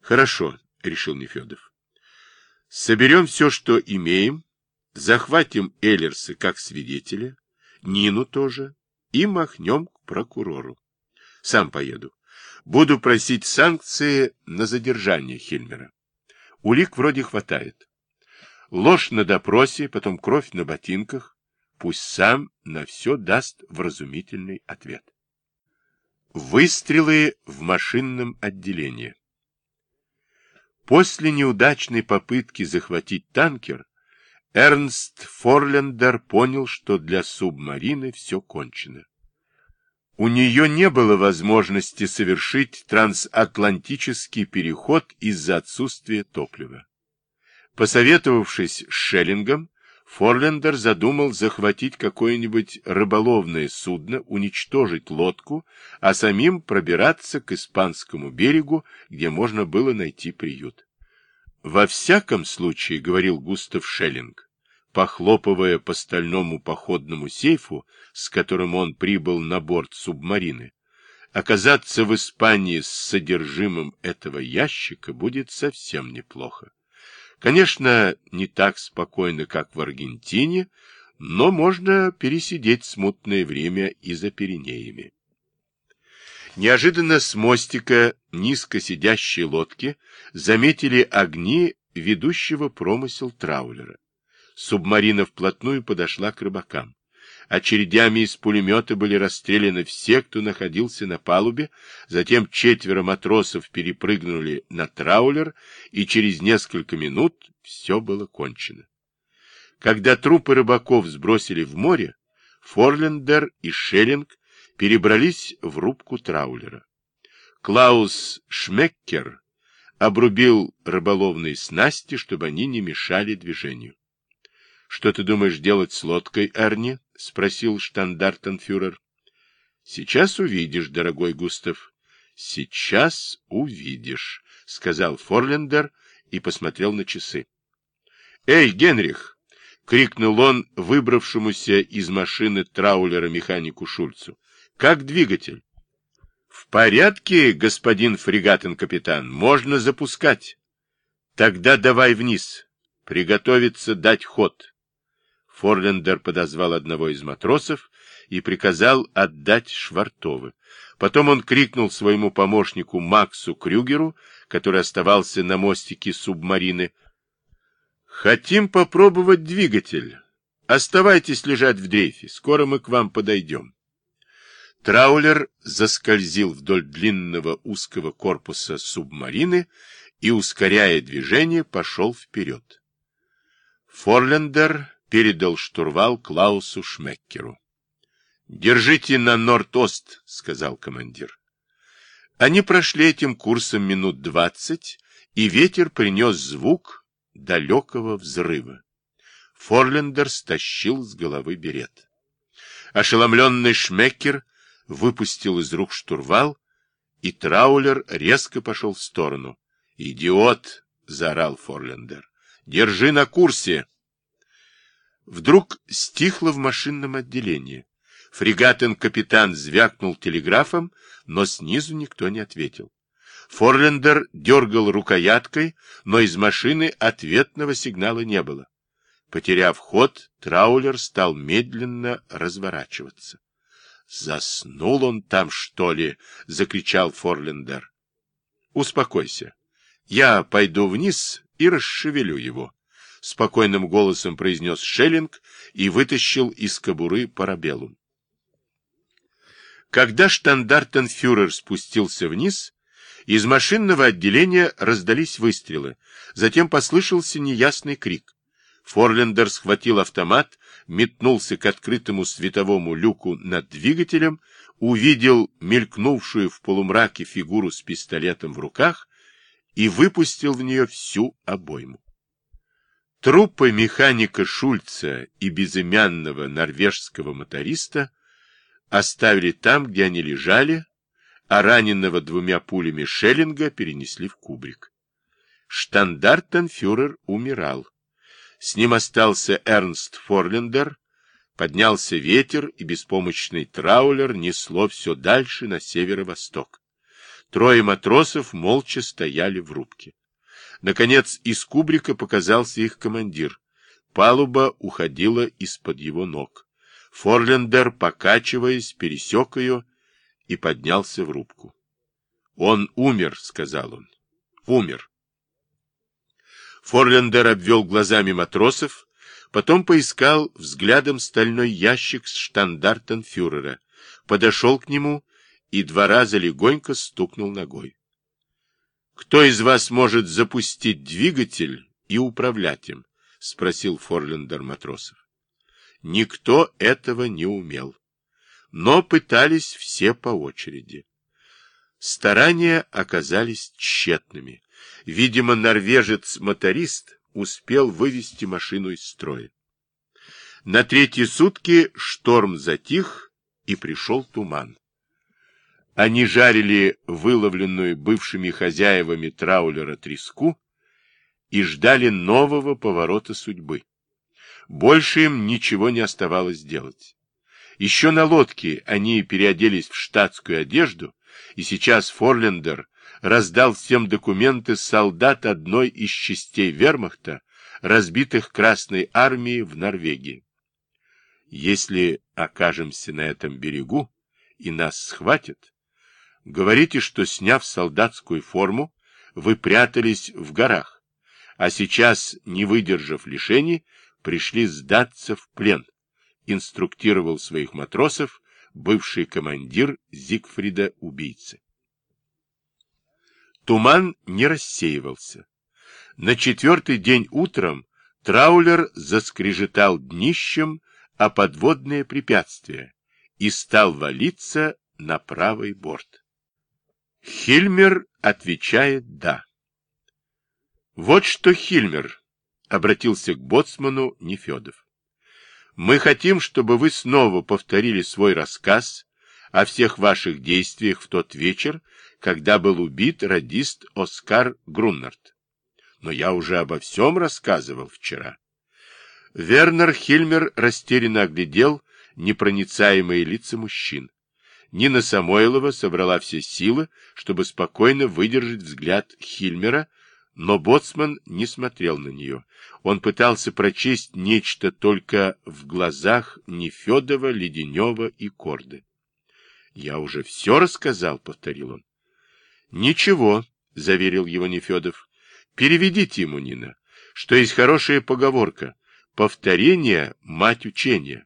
Хорошо, решил Нефедов. Соберем все, что имеем, захватим Эллерса как свидетеля, Нину тоже, и махнем к прокурору. Сам поеду. Буду просить санкции на задержание Хильмера. Улик вроде хватает. Ложь на допросе, потом кровь на ботинках. Пусть сам на все даст вразумительный ответ. Выстрелы в машинном отделении. После неудачной попытки захватить танкер, Эрнст Форлендер понял, что для субмарины все кончено. У нее не было возможности совершить трансатлантический переход из-за отсутствия топлива. Посоветовавшись с Шеллингом, Форлендер задумал захватить какое-нибудь рыболовное судно, уничтожить лодку, а самим пробираться к испанскому берегу, где можно было найти приют. «Во всяком случае, — говорил Густав Шеллинг, похлопывая по стальному походному сейфу, с которым он прибыл на борт субмарины, — оказаться в Испании с содержимым этого ящика будет совсем неплохо. Конечно, не так спокойно, как в Аргентине, но можно пересидеть смутное время и за Пиренеями». Неожиданно с мостика низко сидящей лодки заметили огни ведущего промысел траулера. Субмарина вплотную подошла к рыбакам. Очередями из пулемета были расстреляны все, кто находился на палубе, затем 4 матросов перепрыгнули на траулер, и через несколько минут все было кончено. Когда трупы рыбаков сбросили в море, Форлендер и Шеллинг перебрались в рубку траулера. Клаус Шмеккер обрубил рыболовные снасти, чтобы они не мешали движению. — Что ты думаешь делать с лодкой, Эрни? — спросил штандартенфюрер. — Сейчас увидишь, дорогой Густав. — Сейчас увидишь, — сказал Форлендер и посмотрел на часы. — Эй, Генрих! — крикнул он выбравшемуся из машины траулера механику Шульцу. — Как двигатель? — В порядке, господин фрегатен-капитан, можно запускать. — Тогда давай вниз. Приготовиться дать ход. Форлендер подозвал одного из матросов и приказал отдать швартовы. Потом он крикнул своему помощнику Максу Крюгеру, который оставался на мостике субмарины: «Хотим попробовать двигатель. Оставайтесь лежать в дрейфе, скоро мы к вам подойдем». Траулер заскользил вдоль длинного узкого корпуса субмарины и, ускоряя движение, пошел вперед. Форлендер передал штурвал Клаусу Шмеккеру. «Держите на норд-ост», — сказал командир. Они прошли этим курсом минут 20, и ветер принес звук далекого взрыва. Форлендер стащил с головы берет. Ошеломленный Шмеккер выпустил из рук штурвал, и траулер резко пошел в сторону. «Идиот!» — заорал Форлендер. «Держи на курсе!» Вдруг стихло в машинном отделении. Фрегатен-капитан звякнул телеграфом, но снизу никто не ответил. Форлендер дергал рукояткой, но из машины ответного сигнала не было. Потеряв ход, траулер стал медленно разворачиваться. «Заснул он там, что ли?» — закричал Форлендер. «Успокойся. Я пойду вниз и расшевелю его», — спокойным голосом произнес Шеллинг и вытащил из кобуры парабеллум. Когда штандартенфюрер спустился вниз, из машинного отделения раздались выстрелы, затем послышался неясный крик. Форлендер схватил автомат, метнулся к открытому световому люку над двигателем, увидел мелькнувшую в полумраке фигуру с пистолетом в руках и выпустил в нее всю обойму. Трупы механика Шульца и безымянного норвежского моториста оставили там, где они лежали, а раненого 2 пулями Шеллинга перенесли в кубрик. Штандартенфюрер умирал. С ним остался Эрнст Форлендер, поднялся ветер, и беспомощный траулер несло все дальше на северо-восток. Трое матросов молча стояли в рубке. Наконец из кубрика показался их командир. Палуба уходила из-под его ног. Форлендер, покачиваясь, пересек ее и поднялся в рубку. — Он умер, — сказал он. — Умер. Форлендер обвел глазами матросов, потом поискал взглядом стальной ящик с штандартом фюрера, подошел к нему и 2 раза легонько стукнул ногой. — Кто из вас может запустить двигатель и управлять им? — спросил Форлендер матросов. Никто этого не умел, но пытались все по очереди. Старания оказались тщетными. Видимо, норвежец-моторист успел вывести машину из строя. На 3-е сутки шторм затих, и пришел туман. Они жарили выловленную бывшими хозяевами траулера треску и ждали нового поворота судьбы. Больше им ничего не оставалось делать. Еще на лодке они переоделись в штатскую одежду, и сейчас Форлендер раздал всем документы солдат одной из частей вермахта, разбитых Красной армией в Норвегии. Если окажемся на этом берегу и нас схватят, говорите, что, сняв солдатскую форму, вы прятались в горах, а сейчас, не выдержав лишений, пришли сдаться в плен, инструктировал своих матросов бывший командир Зигфрида-убийцы. Туман не рассеивался. На 4-й день утром траулер заскрежетал днищем о подводные препятствия и стал валиться на правый борт. Хильмер отвечает «да». Вот что, Хильмер, — обратился к боцману Нефедов. Мы хотим, чтобы вы снова повторили свой рассказ о всех ваших действиях в тот вечер, когда был убит радист Оскар Груннард. Но я уже обо всем рассказывал вчера. Вернер Хильмер растерянно оглядел непроницаемые лица мужчин. Нина Самойлова собрала все силы, чтобы спокойно выдержать взгляд Хильмера, но боцман не смотрел на нее. Он пытался прочесть нечто только в глазах Нефедова, Леденева и Корды. — Я уже все рассказал, — повторил он. — Ничего, — заверил его Нефедов. — Переведите ему, Нина, что есть хорошая поговорка: повторение — мать учения.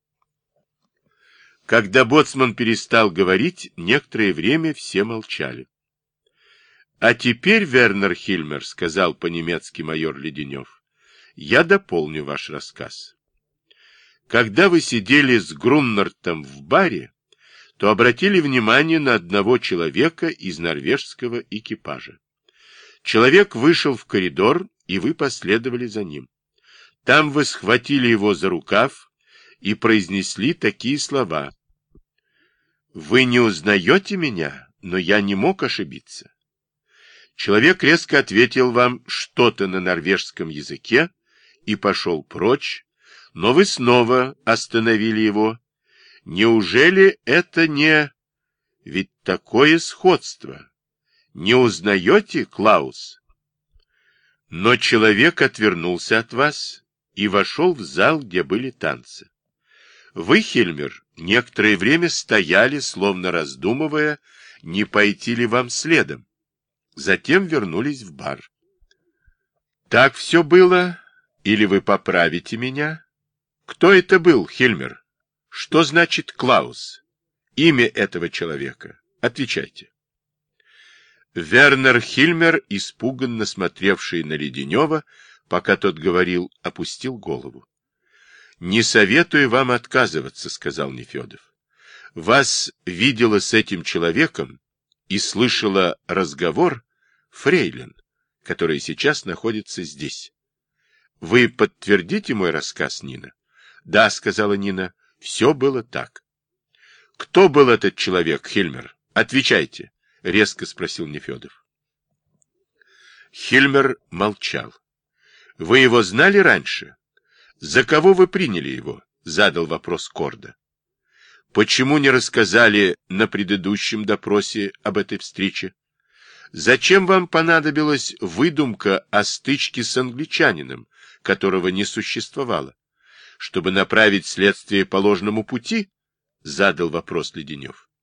Когда боцман перестал говорить, некоторое время все молчали. — А теперь, Вернер Хильмер, — сказал по-немецки майор Леденев, — я дополню ваш рассказ. Когда вы сидели с Груннартом в баре, то обратили внимание на одного человека из норвежского экипажа. Человек вышел в коридор, и вы последовали за ним. Там вы схватили его за рукав и произнесли такие слова: «Вы не узнаете меня, но я не мог ошибиться». Человек резко ответил вам что-то на норвежском языке и пошел прочь, но вы снова остановили его. Неужели это не... Ведь такое сходство. Не узнаете, Клаус? Но человек отвернулся от вас и вошел в зал, где были танцы. Вы, Хильмер, некоторое время стояли, словно раздумывая, не пойти ли вам следом. Затем вернулись в бар. Так все было? Или вы поправите меня? Кто это был, Хильмер? Что значит Клаус? Имя этого человека. Отвечайте. Вернер Хильмер, испуганно смотревший на Леденева, пока тот говорил, опустил голову. «Не советую вам отказываться», — сказал Нефедов. «Вас видела с этим человеком и слышала разговор фрейлин, которая сейчас находится здесь. Вы подтвердите мой рассказ, Нина?» «Да», — сказала Нина, — «все было так». «Кто был этот человек, Хильмер? Отвечайте», — резко спросил Нефедов. Хильмер молчал. «Вы его знали раньше? За кого вы приняли его?» — задал вопрос Корда. Почему не рассказали на предыдущем допросе об этой встрече? Зачем вам понадобилась выдумка о стычке с англичанином, которого не существовало? Чтобы направить следствие по ложному пути? Задал вопрос Леденев.